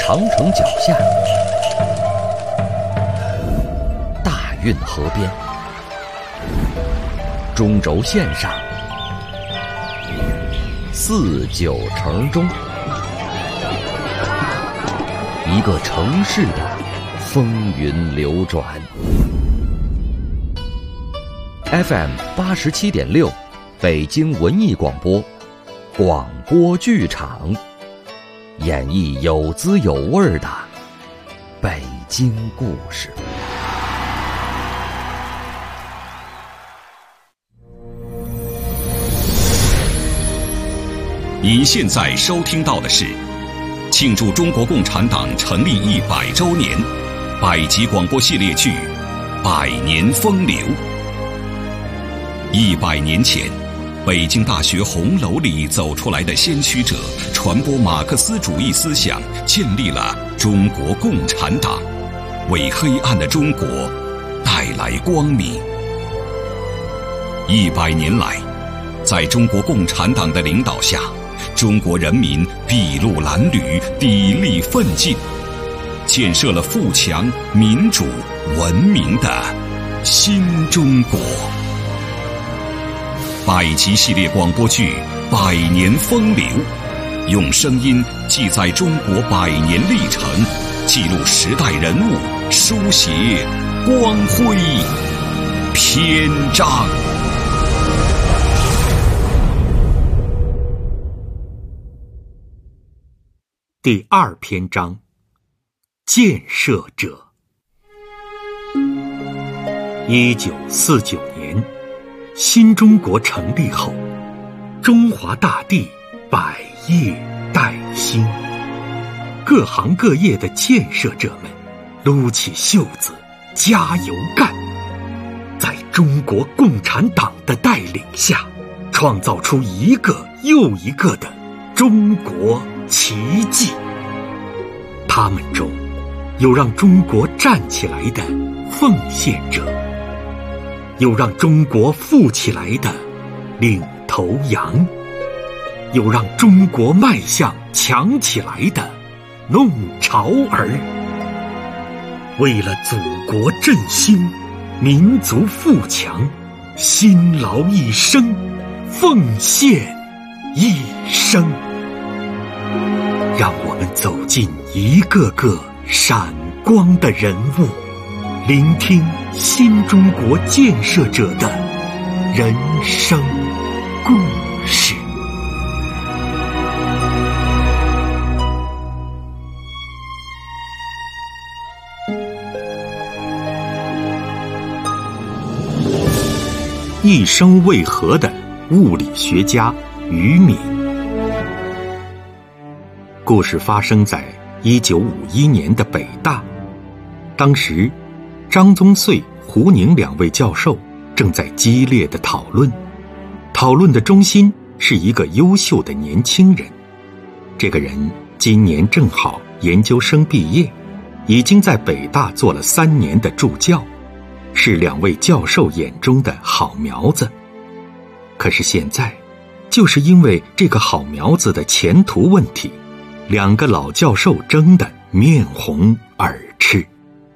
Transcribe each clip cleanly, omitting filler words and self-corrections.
长城脚下，大运河边，中轴线上，四九城中，一个城市的风云流转。FM 87.6，北京文艺广播，广播剧场，演绎有滋有味的北京故事。 您现在收听到的是庆祝中国共产党成立100周年百集广播系列剧《百年风流》。100年前，北京大学红楼里走出来的先驱者，传播马克思主义思想，建立了中国共产党，为黑暗的中国带来光明。100年来，在中国共产党的领导下，中国人民筚路蓝缕，砥砺奋进，建设了富强、民主、文明的新中国。百集系列广播剧《百年风流》，用声音记载中国100年历程，记录时代人物，书写光辉篇章。 第2篇章，建设者。1949年，新中国成立后，中华大地百业待兴，各行各业的建设者们撸起袖子加油干，在中国共产党的带领下，创造出一个又一个的中国奇迹。他们中有让中国站起来的奉献者，有让中国富起来的领头羊，有让中国迈向强起来的弄潮儿。为了祖国振兴，民族富强，辛劳一生，奉献一生。让我们走进一个个闪光的人物，聆听新中国建设者的人生故事。一生为何的物理学家于敏。故事发生在1951年的北大，当时张宗燧、胡宁2位教授正在激烈的讨论的中心是一个优秀的年轻人。这个人今年正好研究生毕业，已经在北大做了3年的助教，是2位教授眼中的好苗子。可是现在，就是因为这个好苗子的前途问题，2个老教授争得面红耳赤。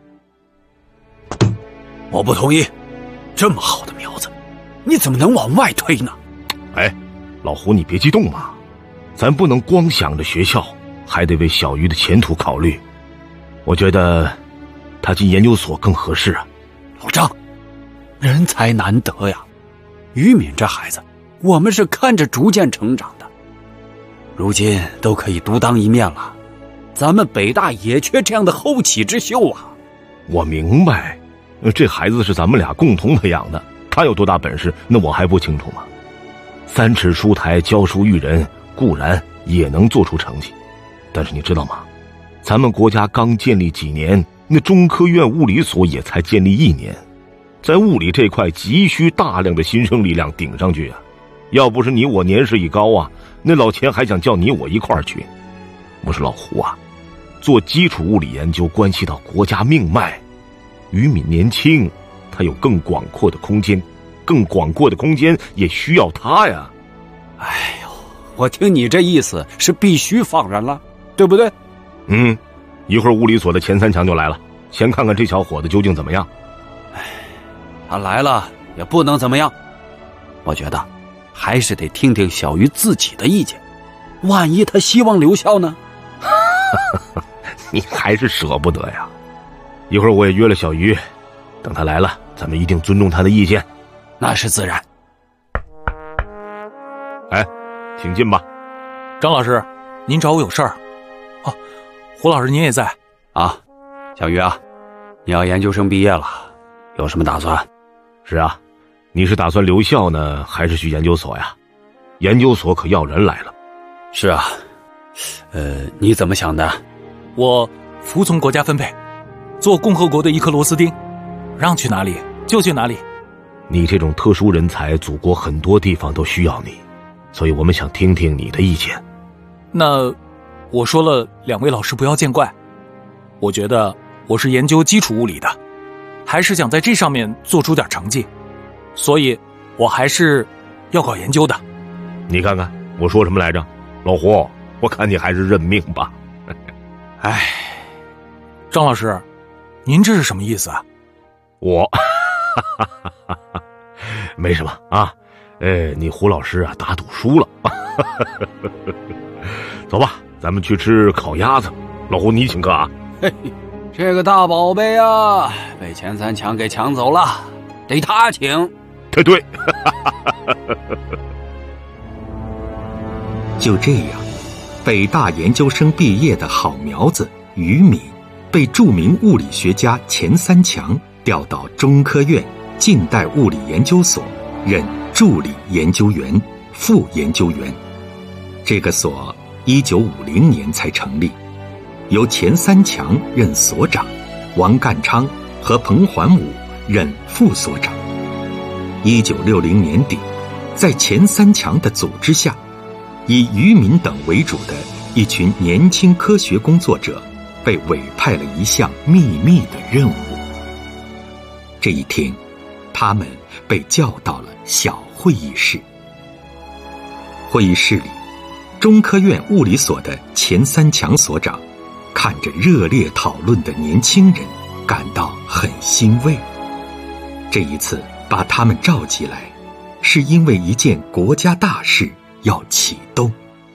我不同意，这么好的苗子，你怎么能往外推呢？ 哎，老胡你别激动嘛，咱不能光想着学校，还得为小鱼的前途考虑。我觉得他进研究所更合适啊。 老张，人才难得呀，于敏这孩子，我们是看着逐渐成长的，如今都可以独当一面了，咱们北大也缺这样的后起之秀啊。 我明白，这孩子是咱们俩共同培养的，他有多大本事，那我还不清楚吗？3尺书台教书育人，固然也能做出成绩，但是你知道吗？咱们国家刚建立几年，那中科院物理所也才建立1年，在物理这块急需大量的新生力量顶上去啊！要不是你我年事已高啊，那老钱还想叫你我一块儿去。我说老胡啊，做基础物理研究关系到国家命脉，于敏年轻，他有更广阔的空间，更广阔的空间也需要他呀。 哎呦，我听你这意思是必须放人了，对不对？ 一会儿物理所的钱三强就来了，先看看这小伙子究竟怎么样。 他来了也不能怎么样，我觉得还是得听听小鱼自己的意见，万一他希望留校呢？ 你还是舍不得呀。一会儿我也约了小鱼，等他来了，咱们一定尊重他的意见。 那是自然。 哎，请进吧。 张老师，您找我有事儿？哦，胡老师您也在啊。小鱼啊，你要研究生毕业了，有什么打算？ 是啊，你是打算留校呢，还是去研究所呀？研究所可要人来了。 是啊，你怎么想的？ 我服从国家分配，做共和国的一颗螺丝钉，让去哪里就去哪里。 你这种特殊人才，祖国很多地方都需要你，所以我们想听听你的意见。 那我说了，2位老师不要见怪。我觉得我是研究基础物理的，还是想在这上面做出点成绩，所以我还是要搞研究的。 你看看我说什么来着？老胡，我看你还是认命吧。 哎，张老师，您这是什么意思啊？ 我没什么啊，你胡老师啊打赌输了。走吧，咱们去吃烤鸭子。老胡你请客啊。 嘿，这个大宝贝啊，被钱三强给抢走了，得他请。 对。 就这样，北大研究生毕业的好苗子于敏，被著名物理学家钱三强调到中科院近代物理研究所任助理研究员、副研究员。这个所1950年才成立，由钱三强任所长，王干昌和彭桓武任副所长。1960年底，在钱三强的组织下，以于敏等为主的一群年轻科学工作者被委派了一项秘密的任务。这一天，他们被叫到了小会议室。会议室里，中科院物理所的钱三强所长看着热烈讨论的年轻人，感到很欣慰。这一次把他们召集来，是因为一件国家大事要启动。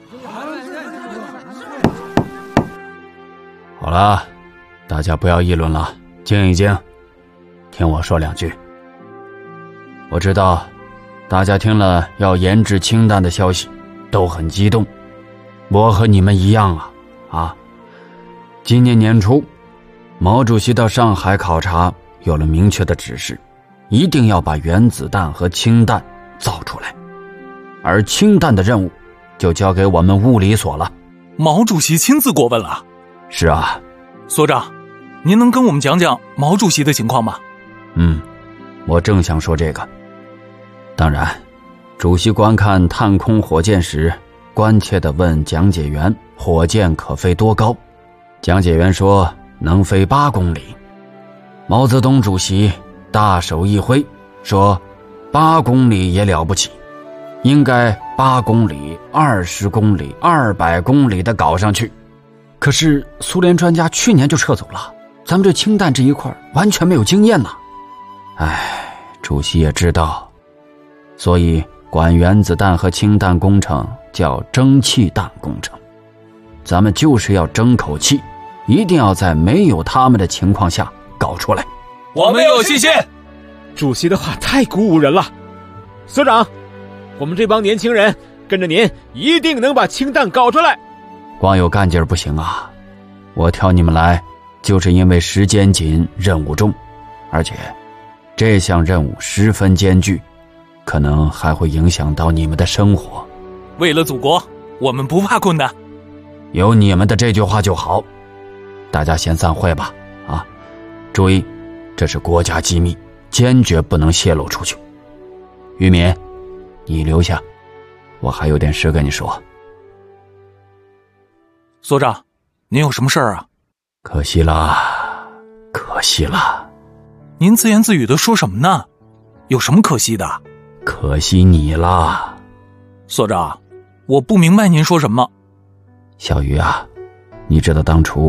好了，大家不要议论了，静一静，听我说2句。我知道大家听了要研制氢弹的消息都很激动，我和你们一样啊。今年年初，毛主席到上海考察，有了明确的指示，一定要把原子弹和氢弹造出来，而氢弹的任务就交给我们物理所了。 毛主席亲自过问了？ 是啊。 所长，您能跟我们讲讲毛主席的情况吗？ 我正想说这个。当然，主席观看探空火箭时，关切地问讲解员火箭可飞多高。讲解员说能飞8公里。毛泽东主席大手一挥，说8公里也了不起，应该8公里、20公里、200公里的搞上去。可是苏联专家去年就撤走了，咱们这氢弹这一块完全没有经验呐。主席也知道，所以管原子弹和氢弹工程叫蒸汽弹工程。咱们就是要争口气，一定要在没有他们的情况下搞出来。 我们有信心。 主席的话太鼓舞人了。所长，我们这帮年轻人跟着您，一定能把氢弹搞出来。 光有干劲儿不行啊，我挑你们来就是因为时间紧，任务重，而且这项任务十分艰巨，可能还会影响到你们的生活。 为了祖国，我们不怕困难。 有你们的这句话就好。大家先散会吧。注意，这是国家机密，坚决不能泄露出去。于敏，你留下，我还有点事跟你说。 所长，您有什么事儿啊？ 可惜了，可惜了。 您自言自语的说什么呢？有什么可惜的？ 可惜你了。 所长，我不明白您说什么。 小鱼啊，你知道当初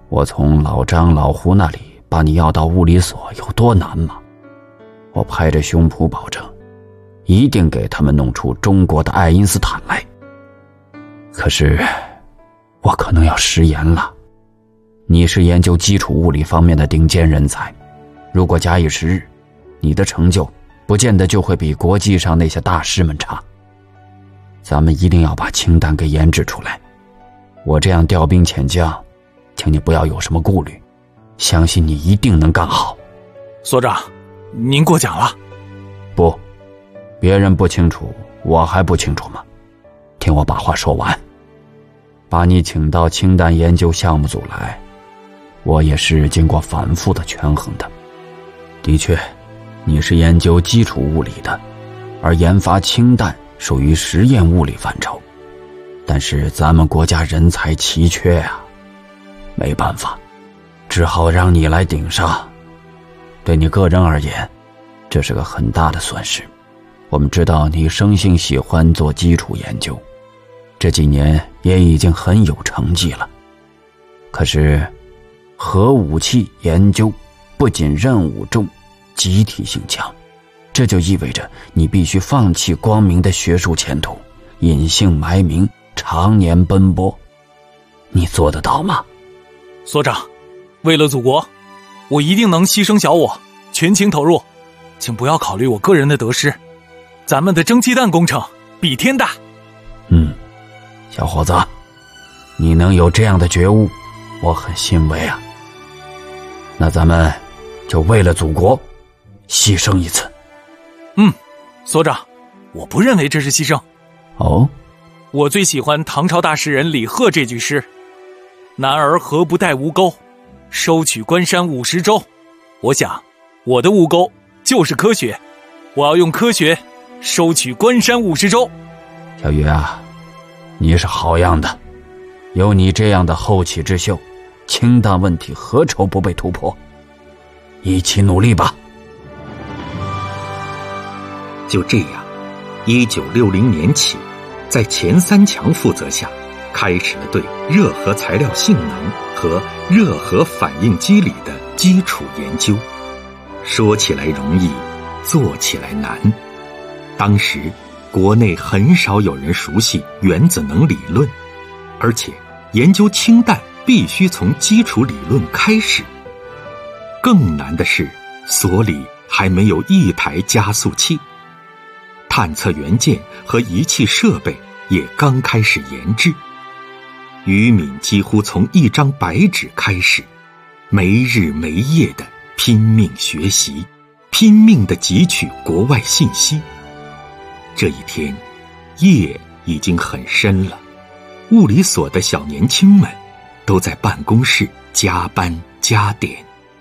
我从老张老胡那里把你要到物理所有多难吗？我拍着胸脯保证，一定给他们弄出中国的爱因斯坦来。可是我可能要食言了。你是研究基础物理方面的顶尖人才，如果假以时日，你的成就不见得就会比国际上那些大师们差。咱们一定要把氢弹给研制出来。我这样调兵遣将，请你不要有什么顾虑，相信你一定能干好。 所长，您过奖了。 不，别人不清楚，我还不清楚吗？听我把话说完。把你请到氢弹研究项目组来，我也是经过反复的权衡的。的确，你是研究基础物理的，而研发氢弹属于实验物理范畴。但是咱们国家人才奇缺啊，没办法，只好让你来顶上。对你个人而言，这是个很大的损失。我们知道你生性喜欢做基础研究，这几年也已经很有成绩了。可是核武器研究不仅任务重，集体性强，这就意味着你必须放弃光明的学术前途，隐姓埋名，常年奔波。你做得到吗？ 所长，为了祖国，我一定能牺牲小我，全情投入，请不要考虑我个人的得失。咱们的蒸汽弹工程比天大。 小伙子，你能有这样的觉悟，我很欣慰啊。那咱们就为了祖国牺牲一次。 所长，我不认为这是牺牲。 哦， 我最喜欢唐朝大诗人李贺这句诗：男儿何不带吴钩，收取关山50州。我想我的吴钩就是科学，我要用科学收取关山50州。 小鱼啊，你是好样的，有你这样的后起之秀，氢弹问题何愁不被突破？一起努力吧。 就这样，1960年起，在钱三强负责下，开始了对热核材料性能和热核反应机理的基础研究。说起来容易，做起来难。当时国内很少有人熟悉原子能理论，而且研究氢弹必须从基础理论开始。更难的是，所里还没有一台加速器，探测元件和仪器设备也刚开始研制。于敏几乎从一张白纸开始，没日没夜地拼命学习，拼命地汲取国外信息。这一天，夜已经很深了，物理所的小年轻们都在办公室加班加点。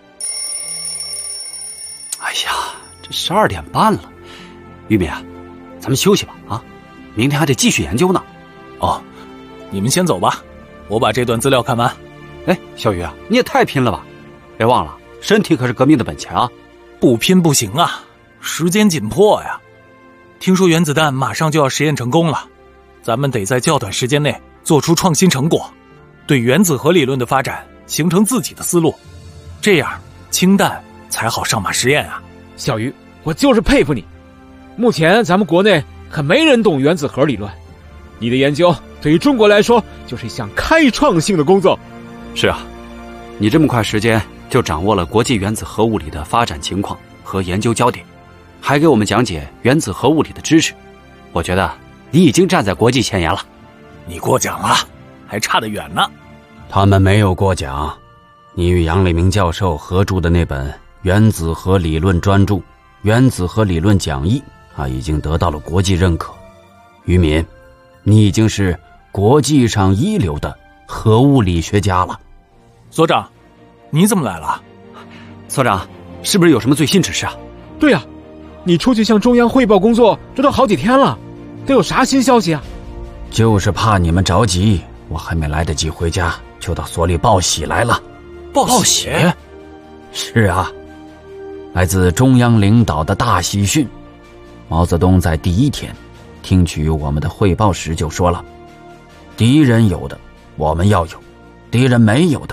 哎呀，这12点半了，于敏啊，咱们休息吧啊，明天还得继续研究呢。 哦，你们先走吧，我把这段资料看完。 哎，小鱼啊，你也太拼了吧！别忘了，身体可是革命的本钱啊！ 不拼不行啊，时间紧迫呀。听说原子弹马上就要实验成功了，咱们得在较短时间内做出创新成果，对原子核理论的发展形成自己的思路，这样氢弹才好上马实验啊。 小鱼，我就是佩服你。目前咱们国内可没人懂原子核理论，你的研究对于中国来说就是一项开创性的工作。 是啊，你这么快时间就掌握了国际原子核物理的发展情况和研究焦点，还给我们讲解原子核物理的知识，我觉得你已经站在国际前沿了。 你过奖了，还差得远呢。 他们没有过奖，你与杨立明教授合著的那本《原子核理论专著》《原子核理论讲义》已经得到了国际认可。于敏，你已经是国际上一流的核物理学家了。 所长，你怎么来了？ 所长，是不是有什么最新指示啊？ 对啊，你出去向中央汇报工作，这都好几天了，都有啥新消息啊？ 就是怕你们着急，我还没来得及回家，就到所里报喜来了。 报喜？ 是啊，来自中央领导的大喜讯。毛泽东在第一天听取我们的汇报时就说了，敌人有的我们要有，敌人没有的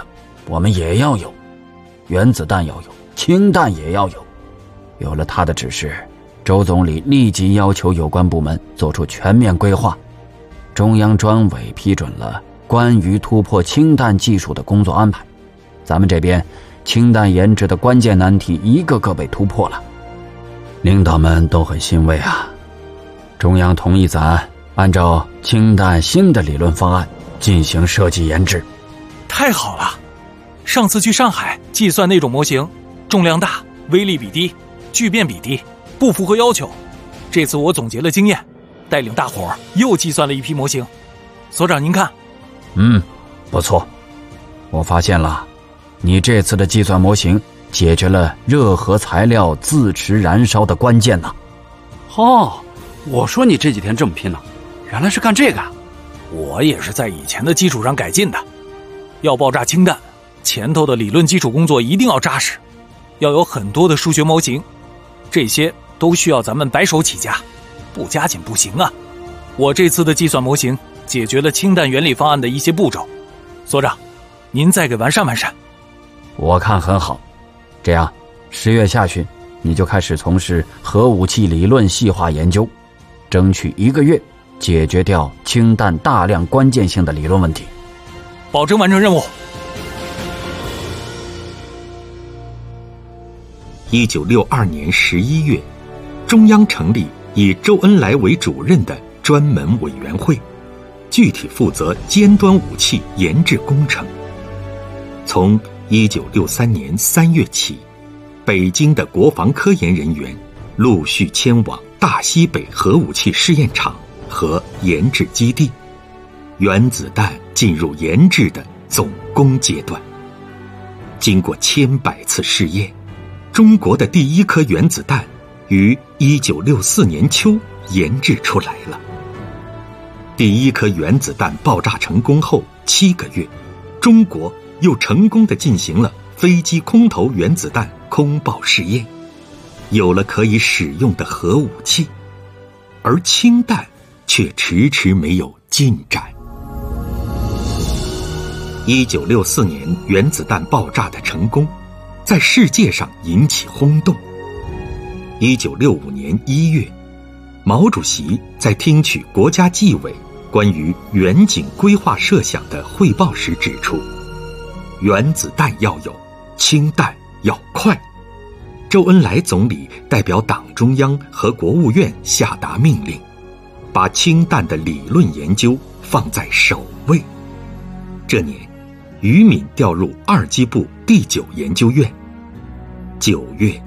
我们也要有，原子弹要有，氢弹也要有。有了他的指示，周总理立即要求有关部门做出全面规划。中央专委批准了关于突破氢弹技术的工作安排。咱们这边氢弹研制的关键难题一个个被突破了，领导们都很欣慰啊。中央同意咱按照氢弹新的理论方案进行设计研制。 太好了！上次去上海计算那种模型，重量大，威力比低，聚变比低，不符合要求。这次我总结了经验，带领大伙又计算了一批模型。所长您看。 不错。我发现了，你这次的计算模型解决了热核材料自持燃烧的关键呢。 我说你这几天这么拼了，原来是干这个啊。 我也是在以前的基础上改进的。要爆炸氢弹，前头的理论基础工作一定要扎实，要有很多的数学模型，这些都需要咱们白手起家，不加紧不行啊。我这次的计算模型解决了氢弹原理方案的一些步骤，所长您再给完善完善。 我看很好。这样10月下旬你就开始从事核武器理论细化研究，争取1个月解决掉氢弹大量关键性的理论问题。 保证完成任务。 1962年11月，中央成立以周恩来为主任的专门委员会，具体负责尖端武器研制工程。从1963年3月起，北京的国防科研人员陆续迁往大西北核武器试验场和研制基地，原子弹进入研制的总攻阶段。经过千百次试验，中国的第一颗原子弹于1964年秋研制出来了。第一颗原子弹爆炸成功后7个月，中国又成功地进行了飞机空投原子弹空爆试验，有了可以使用的核武器，而氢弹却迟迟没有进展。1964年原子弹爆炸的成功在世界上引起轰动。1965年1月，毛主席在听取国家纪委关于远景规划设想的汇报时指出，原子弹要有，氢弹要快。周恩来总理代表党中央和国务院下达命令，把氢弹的理论研究放在首位。这年，于敏调入二机部第9研究院。9月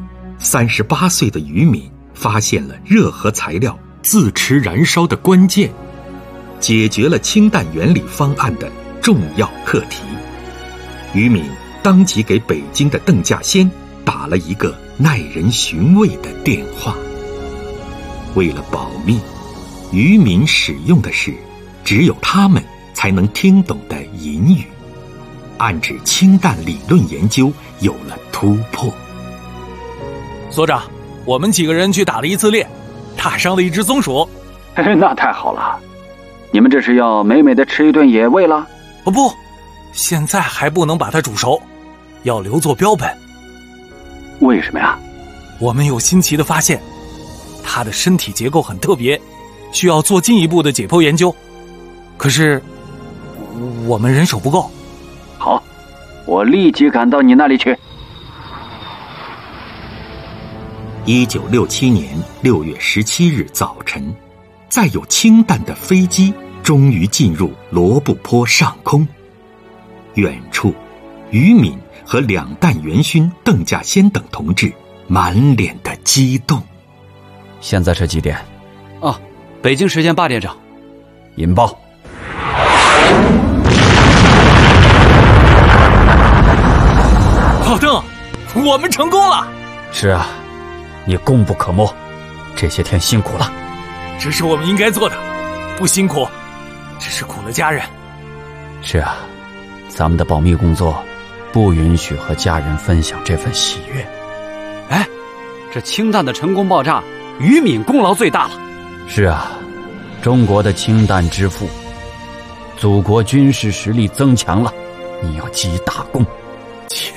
，38岁的于敏发现了热核材料自持燃烧的关键，解决了氢弹原理方案的重要课题。于敏当即给北京的邓稼先打了一个耐人寻味的电话。为了保密，于敏使用的是只有他们才能听懂的隐语，暗指氢弹理论研究有了突破。 所长，我们几个人去打了一次猎，打伤了一只松鼠。 那太好了，你们这是要美美的吃一顿野味了？ 不，现在还不能把它煮熟，要留作标本。 为什么呀？ 我们有新奇的发现，它的身体结构很特别，需要做进一步的解剖研究。可是我们人手不够。 好，我立即赶到你那里去。 1967年6月17日早晨，载有氢弹的飞机终于进入罗布泊上空。远处，于敏和两弹元勋邓稼先等同志满脸的激动。 现在是几点？北京时间8点整。引爆。 老邓，我们成功了。 是啊，你功不可没，这些天辛苦了。 这是我们应该做的，不辛苦，只是苦了家人。 是啊，咱们的保密工作不允许和家人分享这份喜悦。这氢弹的成功爆炸，于敏功劳最大了。是啊，中国的氢弹之父，祖国军事实力增强了，你要记大功。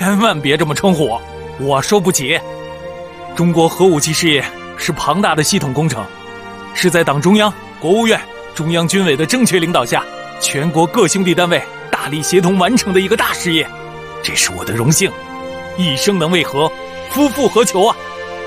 千万别这么称呼我受不起。中国核武器事业是庞大的系统工程，是在党中央、国务院、中央军委的正确领导下，全国各兄弟单位大力协同完成的一个大事业，这是我的荣幸，一生能为何，夫复何求啊！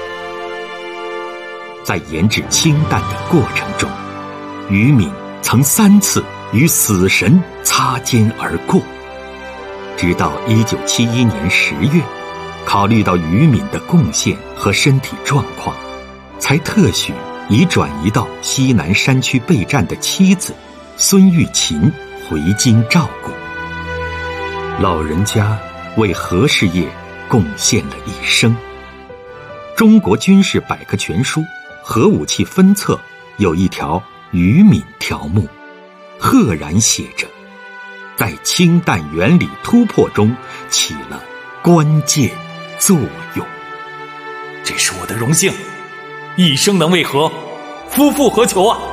在研制氢弹的过程中，于敏曾3次与死神擦肩而过，直到1971年10月，考虑到于敏的贡献和身体状况，才特许已转移到西南山区备战的妻子孙玉琴回京照顾。老人家为核事业贡献了一生。中国军事百科全书核武器分册有一条于敏条目，赫然写着，在氢弹原理突破中起了关键作用。 这是我的荣幸，一生能为何，夫复何求啊！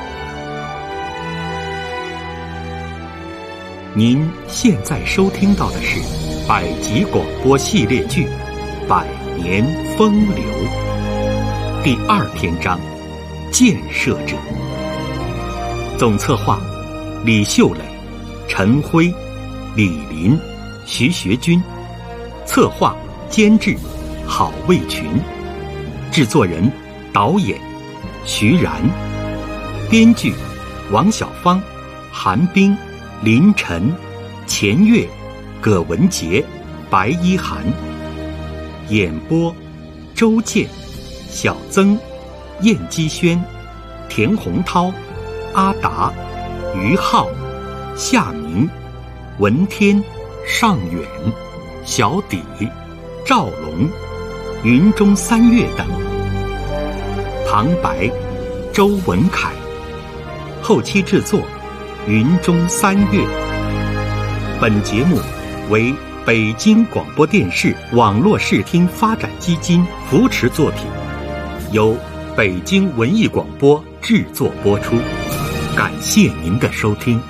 您现在收听到的是百集广播系列剧《百年风流》第2篇章建设者。总策划李秀磊、陈辉、李林、徐学军，策划监制郝卫群，制作人导演徐然，编剧王小芳、韩冰、林晨、钱月、葛文杰、白一涵，演播周健、小曾、燕基轩、田洪涛、阿达、于浩、夏明、文天、尚远、小底、赵龙、云中三月等。旁白周文凯，后期制作云中三月。本节目为北京广播电视网络视听发展基金扶持作品，由北京文艺广播制作播出。感谢您的收听。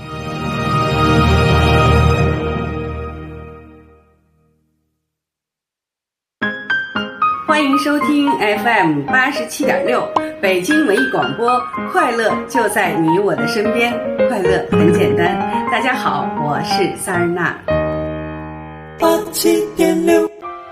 欢迎收听 FM 87.6北京文艺广播，快乐就在你我的身边，快乐很简单。大家好，我是萨日娜。 87.6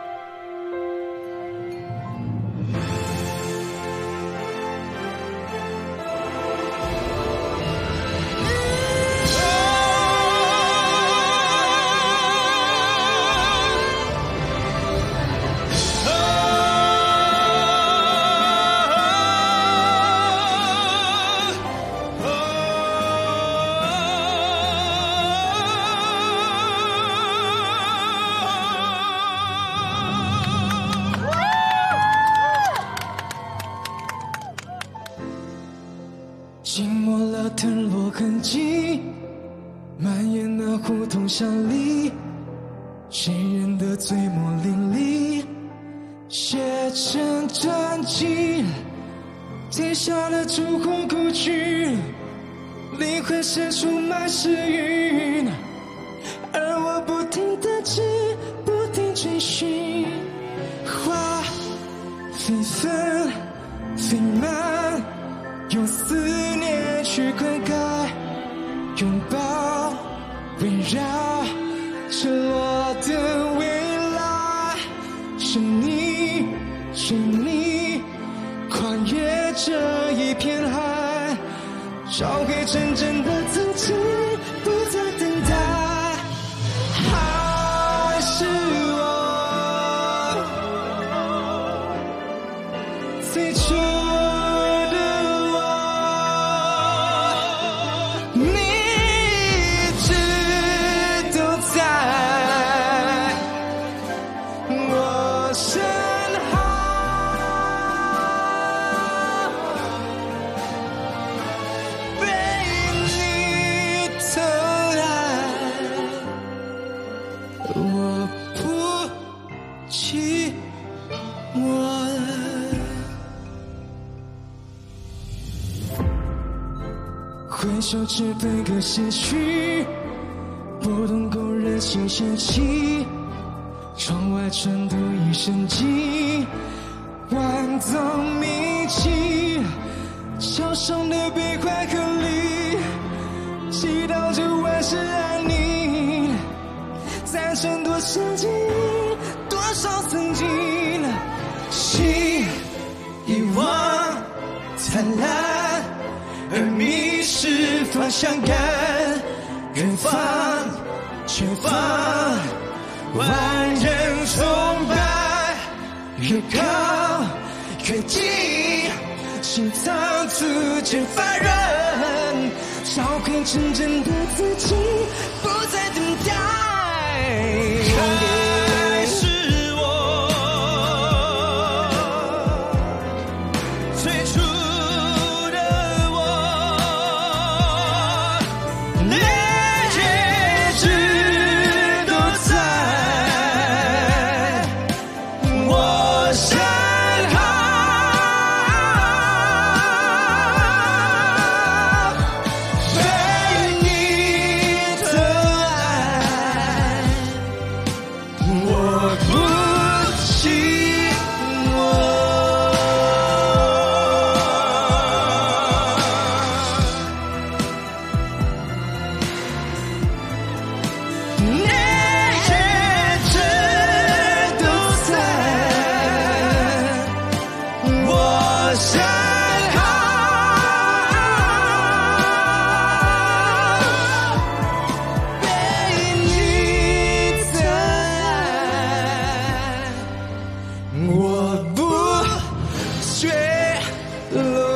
浸没了腾落痕迹，蔓延那胡同巷里，谁人的嘴墨淋漓，写成传奇，贴下了烛火故去，灵魂深处满是云，而我不停地记，不停追寻，花飞纷飞满，用思念去灌溉，拥抱围绕赤裸的未来，是你是你跨越这一片海，找回真正的自己，不再等待，还是我最初回首只分个先驱，不懂勾人心掀起，重尘土一生机，万藏秘器，桥上的悲欢和离，祈祷着万事安宁。再争多少记忆，多少曾经，心遗忘灿烂，而迷失方向感。远方前方，万人崇拜，越高越近，心脏逐渐发软，找回真正的自己，不再等待。还是我最初的我，那些事都在我身后，被你的爱我不寂寞。那些事都在我身后，被你的爱我不坠落。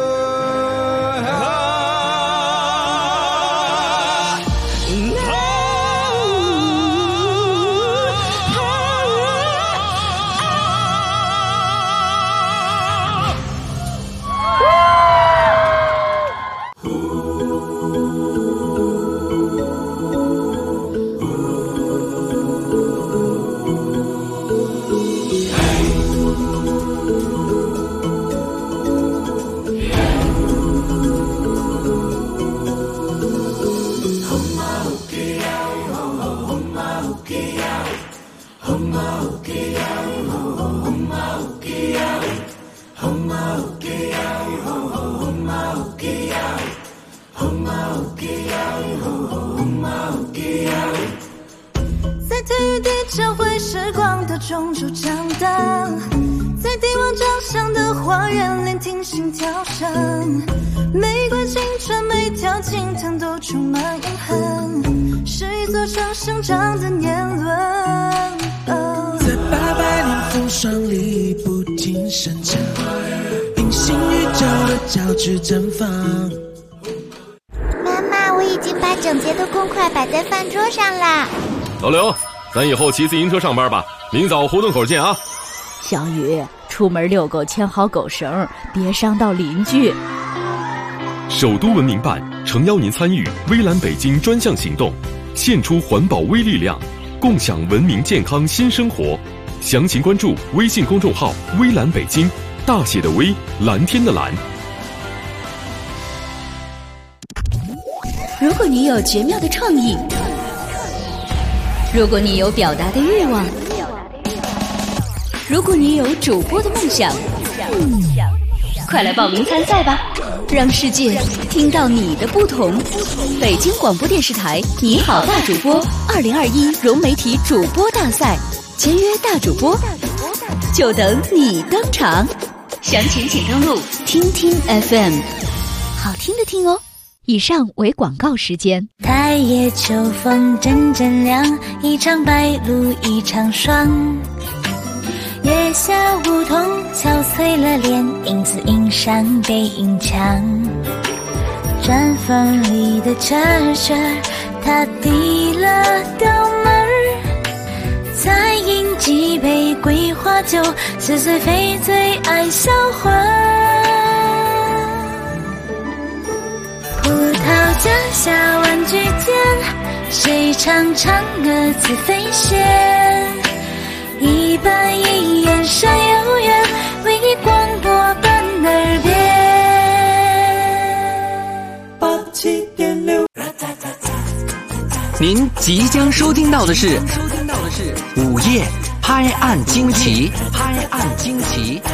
在天与地交汇时光的中枢长大，在帝王掌上的花园聆听心跳声，每块青春每条青藤都充满永恒，是一座城生长的年轮。 在800年风霜里不停生长，平行宇宙的交织绽放。 妈妈，我已经把整洁的公筷摆在饭桌上啦。 老刘，咱以后骑自行车上班吧，明早胡同口见啊。 小雨，出门遛狗牵好狗绳，别伤到邻居。 首都文明办诚邀您参与微蓝北京专项行动，献出环保微力量，共享文明健康新生活。详情关注微信公众号微蓝北京，大写的微，蓝天的蓝。 如果你有绝妙的创意，如果你有表达的欲望，如果你有主播的梦想，快来报名参赛吧，让世界听到你的不同。北京广播电视台你好大主播2021融媒体主播大赛，签约大主播，就等你登场。详情请登录听听 FM， 好听的听哦。 以上为广告时间。 太夜秋风阵阵凉，一场白露一场霜。月下梧桐憔悴了脸，影子映上背影墙。砖缝里的车车，他递了刀门，再饮几杯桂花酒，似醉非醉爱销魂。葡萄架下玩具间，谁唱嫦娥自飞仙？一板一眼山有缘，为你广播伴耳边。87.6。 您即将收听到的是午夜拍案惊奇，拍案惊奇。